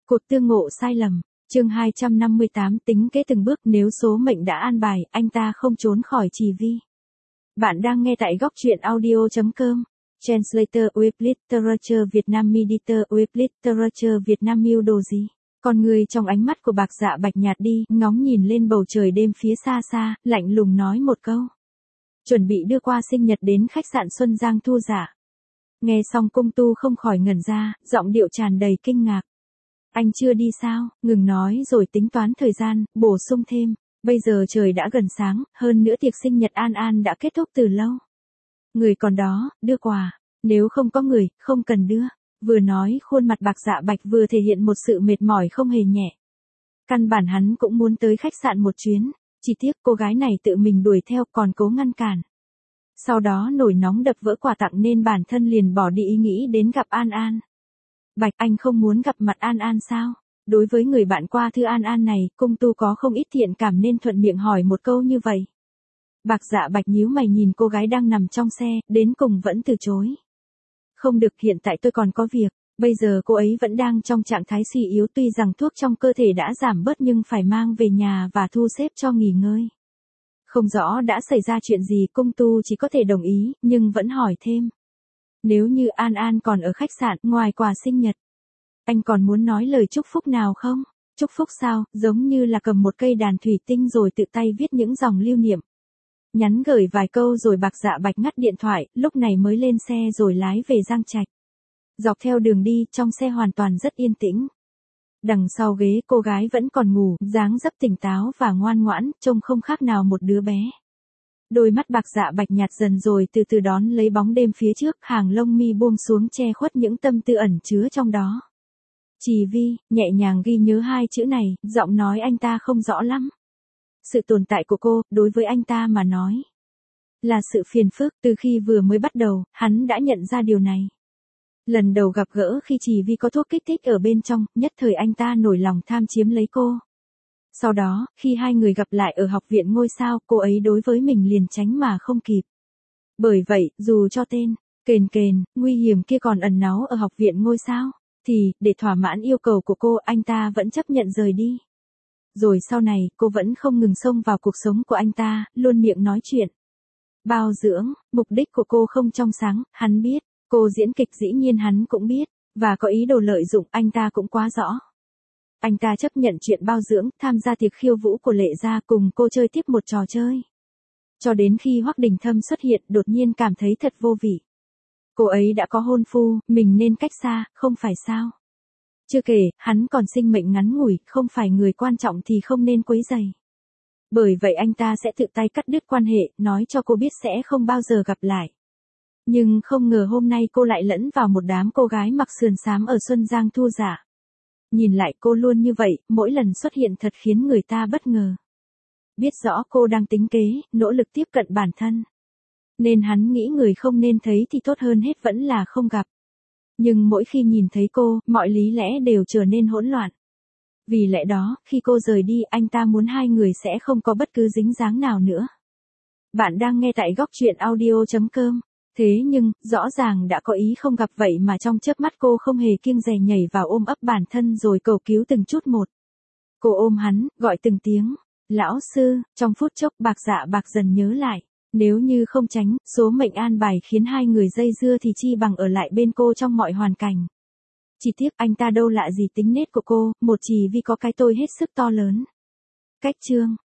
Cuộc tương ngộ sai lầm, chương 258 tính kế từng bước nếu số mệnh đã an bài, anh ta không trốn khỏi Trì Vi. Bạn đang nghe tại góc truyện audio.com. Translator with Literature Vietnam Meditor with Literature Vietnam yêu đồ gì? Con người trong ánh mắt của Bạc Dạ Bạch nhạt đi, ngóng nhìn lên bầu trời đêm phía xa xa, lạnh lùng nói một câu. Chuẩn bị đưa qua sinh nhật đến khách sạn Xuân Giang Thu Giả. Nghe xong Cung Tu không khỏi ngẩn ra, giọng điệu tràn đầy kinh ngạc. Anh chưa đi sao? Ngừng nói rồi tính toán thời gian, bổ sung thêm. Bây giờ trời đã gần sáng, hơn nữa tiệc sinh nhật An An đã kết thúc từ lâu. Người còn đó, đưa quà. Nếu không có người, không cần đưa. Vừa nói khuôn mặt Bạc Dạ Bạch vừa thể hiện một sự mệt mỏi không hề nhẹ. Căn bản hắn cũng muốn tới khách sạn một chuyến. Chỉ tiếc cô gái này tự mình đuổi theo còn cố ngăn cản. Sau đó nổi nóng đập vỡ quà tặng nên bản thân liền bỏ đi ý nghĩ đến gặp An An. Bạch, anh không muốn gặp mặt An An sao? Đối với người bạn qua thư An An này, Cung Tu có không ít thiện cảm nên thuận miệng hỏi một câu như vậy. Bạc Dạ Bạch nhíu mày nhìn cô gái đang nằm trong xe, đến cùng vẫn từ chối. Không được, hiện tại tôi còn có việc. Bây giờ cô ấy vẫn đang trong trạng thái suy yếu, tuy rằng thuốc trong cơ thể đã giảm bớt nhưng phải mang về nhà và thu xếp cho nghỉ ngơi. Không rõ đã xảy ra chuyện gì, Cung Tu chỉ có thể đồng ý, nhưng vẫn hỏi thêm. Nếu như An An còn ở khách sạn, ngoài quà sinh nhật, anh còn muốn nói lời chúc phúc nào không? Chúc phúc sao? Giống như là cầm một cây đàn thủy tinh rồi tự tay viết những dòng lưu niệm. Nhắn gửi vài câu rồi Bạc Dạ Bạch ngắt điện thoại, lúc này mới lên xe rồi lái về Giang Trạch. Dọc theo đường đi, trong xe hoàn toàn rất yên tĩnh. Đằng sau ghế cô gái vẫn còn ngủ, dáng dấp tỉnh táo và ngoan ngoãn, trông không khác nào một đứa bé. Đôi mắt Bạc Dạ Bạch nhạt dần rồi từ từ đón lấy bóng đêm phía trước, hàng lông mi buông xuống che khuất những tâm tư ẩn chứa trong đó. Trì Vi, nhẹ nhàng ghi nhớ hai chữ này, giọng nói anh ta không rõ lắm. Sự tồn tại của cô, đối với anh ta mà nói, là sự phiền phức, từ khi vừa mới bắt đầu, hắn đã nhận ra điều này. Lần đầu gặp gỡ khi Trì Vi có thuốc kích thích ở bên trong, nhất thời anh ta nổi lòng tham chiếm lấy cô. Sau đó, khi hai người gặp lại ở học viện ngôi sao, cô ấy đối với mình liền tránh mà không kịp. Bởi vậy, dù cho tên, kền kền, nguy hiểm kia còn ẩn náu ở học viện ngôi sao, thì, để thỏa mãn yêu cầu của cô, anh ta vẫn chấp nhận rời đi. Rồi sau này, cô vẫn không ngừng xông vào cuộc sống của anh ta, luôn miệng nói chuyện. Bao dưỡng, mục đích của cô không trong sáng, hắn biết. Cô diễn kịch dĩ nhiên hắn cũng biết, và có ý đồ lợi dụng anh ta cũng quá rõ. Anh ta chấp nhận chuyện bao dưỡng, tham gia tiệc khiêu vũ của Lệ Gia cùng cô chơi tiếp một trò chơi. Cho đến khi Hoắc Đình Thâm xuất hiện, đột nhiên cảm thấy thật vô vị. Cô ấy đã có hôn phu, mình nên cách xa, không phải sao? Chưa kể, hắn còn sinh mệnh ngắn ngủi, không phải người quan trọng thì không nên quấy rầy. Bởi vậy anh ta sẽ tự tay cắt đứt quan hệ, nói cho cô biết sẽ không bao giờ gặp lại. Nhưng không ngờ hôm nay cô lại lẫn vào một đám cô gái mặc sườn xám ở Xuân Giang Thu Giả. Nhìn lại cô luôn như vậy, mỗi lần xuất hiện thật khiến người ta bất ngờ. Biết rõ cô đang tính kế, nỗ lực tiếp cận bản thân. Nên hắn nghĩ người không nên thấy thì tốt hơn hết vẫn là không gặp. Nhưng mỗi khi nhìn thấy cô, mọi lý lẽ đều trở nên hỗn loạn. Vì lẽ đó, khi cô rời đi, anh ta muốn hai người sẽ không có bất cứ dính dáng nào nữa. Bạn đang nghe tại góc truyện audio.com. Thế nhưng, rõ ràng đã có ý không gặp vậy mà trong chớp mắt cô không hề kiêng dè nhảy vào ôm ấp bản thân rồi cầu cứu từng chút một. Cô ôm hắn, gọi từng tiếng. Lão sư, trong phút chốc Bạc Dạ Bạch dần nhớ lại. Nếu như không tránh, số mệnh an bài khiến hai người dây dưa thì chi bằng ở lại bên cô trong mọi hoàn cảnh. Chỉ tiếc anh ta đâu lạ gì tính nết của cô, một Trì Vi có cái tôi hết sức to lớn. Cách chương.